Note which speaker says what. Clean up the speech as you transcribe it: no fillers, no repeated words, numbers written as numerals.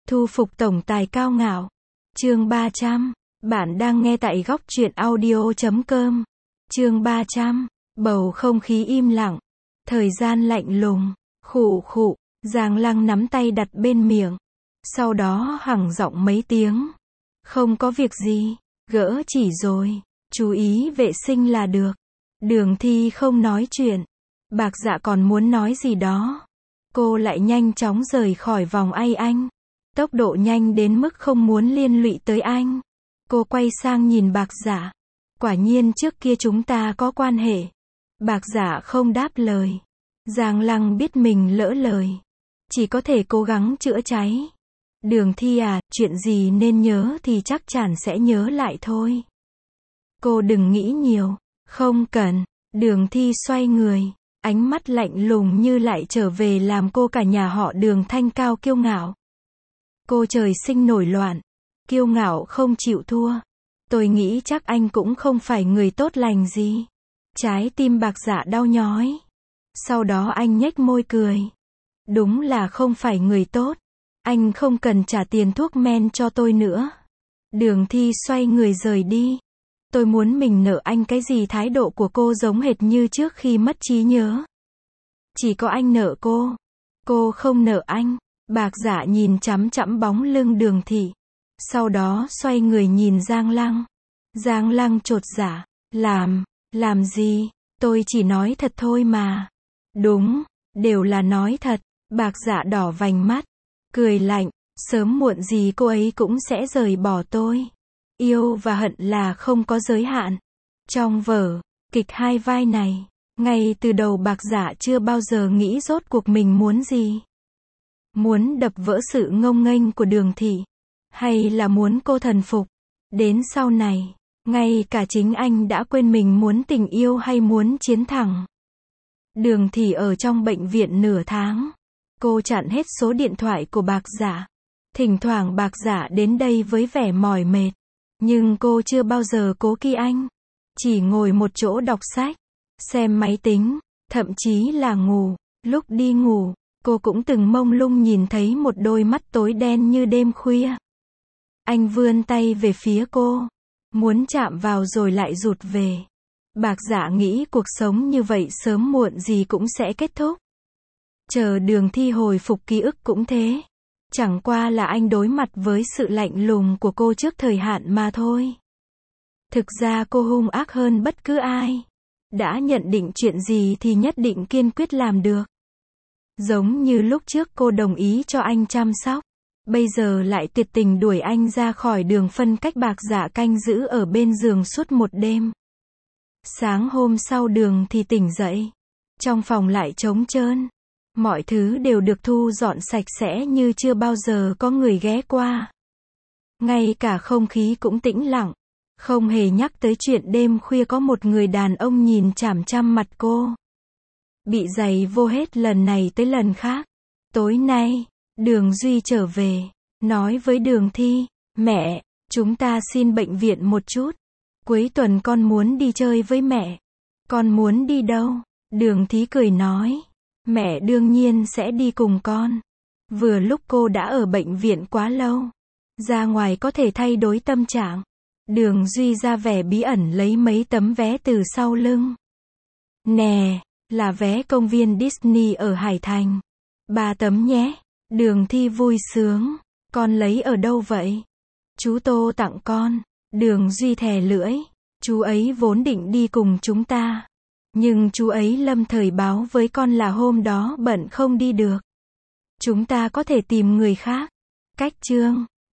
Speaker 1: Thu phục tổng tài cao ngạo. Chương 300. Bạn đang nghe tại góc truyện audio.com. Chương 300. Bầu không khí im lặng. Thời gian lạnh lùng. Khụ khụ. Giang Lăng nắm tay đặt bên miệng. Sau đó hẳng giọng mấy tiếng. Không có việc gì. Gỡ chỉ rồi. Chú ý vệ sinh là được. Đường Thi không nói chuyện. Bạc Dạ còn muốn nói gì đó. Cô lại nhanh chóng rời khỏi vòng ai anh. Tốc độ nhanh đến mức không muốn liên lụy tới anh. Cô quay sang nhìn Bạc Dạ. Quả nhiên trước kia chúng ta có quan hệ. Bạc Dạ không đáp lời. Giang Lăng biết mình lỡ lời. Chỉ có thể cố gắng chữa cháy. Đường Thi à, chuyện gì nên nhớ thì chắc chắn sẽ nhớ lại thôi. Cô đừng nghĩ nhiều. Không cần. Đường Thi xoay người. Ánh mắt lạnh lùng như lại trở về làm cô cả nhà họ Đường thanh cao kiêu ngạo. Cô trời sinh nổi loạn. Kiêu ngạo không chịu thua. Tôi nghĩ chắc anh cũng không phải người tốt lành gì. Trái tim Bạc Dạ đau nhói. Sau đó anh nhếch môi cười. Đúng là không phải người tốt. Anh không cần trả tiền thuốc men cho tôi nữa. Đường Thi xoay người rời đi. Tôi muốn mình nợ anh cái gì? Thái độ của cô giống hệt như trước khi mất trí nhớ. Chỉ có anh nợ cô. Cô không nợ anh. Bạc Dạ nhìn chằm chằm bóng lưng Đường Thị. Sau đó xoay người nhìn Giang Lăng. Giang Lăng chột dạ. Làm gì? Tôi chỉ nói thật thôi mà. Đúng, đều là nói thật. Bạc Dạ đỏ vành mắt. Cười lạnh. Sớm muộn gì cô ấy cũng sẽ rời bỏ tôi. Yêu và hận là không có giới hạn. Trong vở kịch hai vai này, ngay từ đầu Bạc Dạ chưa bao giờ nghĩ rốt cuộc mình muốn gì. Muốn đập vỡ sự ngông nghênh của Đường Thị, hay là muốn cô thần phục. Đến sau này, ngay cả chính anh đã quên mình muốn tình yêu hay muốn chiến thắng. Đường Thị ở trong bệnh viện nửa tháng. Cô chặn hết số điện thoại của Bạc Dạ. Thỉnh thoảng Bạc Dạ đến đây với vẻ mỏi mệt. Nhưng cô chưa bao giờ cố kỵ anh. Chỉ ngồi một chỗ đọc sách, xem máy tính, thậm chí là ngủ. Lúc đi ngủ, cô cũng từng mông lung nhìn thấy một đôi mắt tối đen như đêm khuya. Anh vươn tay về phía cô, muốn chạm vào rồi lại rụt về. Bạc Dạ nghĩ cuộc sống như vậy sớm muộn gì cũng sẽ kết thúc. Chờ Đường Thi hồi phục ký ức cũng thế. Chẳng qua là anh đối mặt với sự lạnh lùng của cô trước thời hạn mà thôi. Thực ra cô hung ác hơn bất cứ ai. Đã nhận định chuyện gì thì nhất định kiên quyết làm được. Giống như lúc trước cô đồng ý cho anh chăm sóc. Bây giờ lại tuyệt tình đuổi anh ra khỏi đường phân cách. Bạc Dạ canh giữ ở bên giường suốt một đêm. Sáng hôm sau Đường thì tỉnh dậy. Trong phòng lại trống trơn. Mọi thứ đều được thu dọn sạch sẽ như chưa bao giờ có người ghé qua. Ngay cả không khí cũng tĩnh lặng. Không hề nhắc tới chuyện đêm khuya có một người đàn ông nhìn chằm chằm mặt cô. Bị giày vô hết lần này tới lần khác. Tối nay, Đường Duy trở về, nói với Đường Thi, mẹ, chúng ta xin bệnh viện một chút. Cuối tuần con muốn đi chơi với mẹ. Con muốn đi đâu? Đường Thi cười nói. Mẹ đương nhiên sẽ đi cùng con. Vừa lúc cô đã ở bệnh viện quá lâu. Ra ngoài có thể thay đổi tâm trạng. Đường Duy ra vẻ bí ẩn lấy mấy tấm vé từ sau lưng. Nè, là vé công viên Disney ở Hải Thành. 3 tấm nhé. Đường Thi vui sướng. Con lấy ở đâu vậy? Chú Tô tặng con. Đường Duy thè lưỡi. Chú ấy vốn định đi cùng chúng ta. Nhưng chú ấy lâm thời báo với con là hôm đó bận không đi được. Chúng ta có thể tìm người khác. Cách chương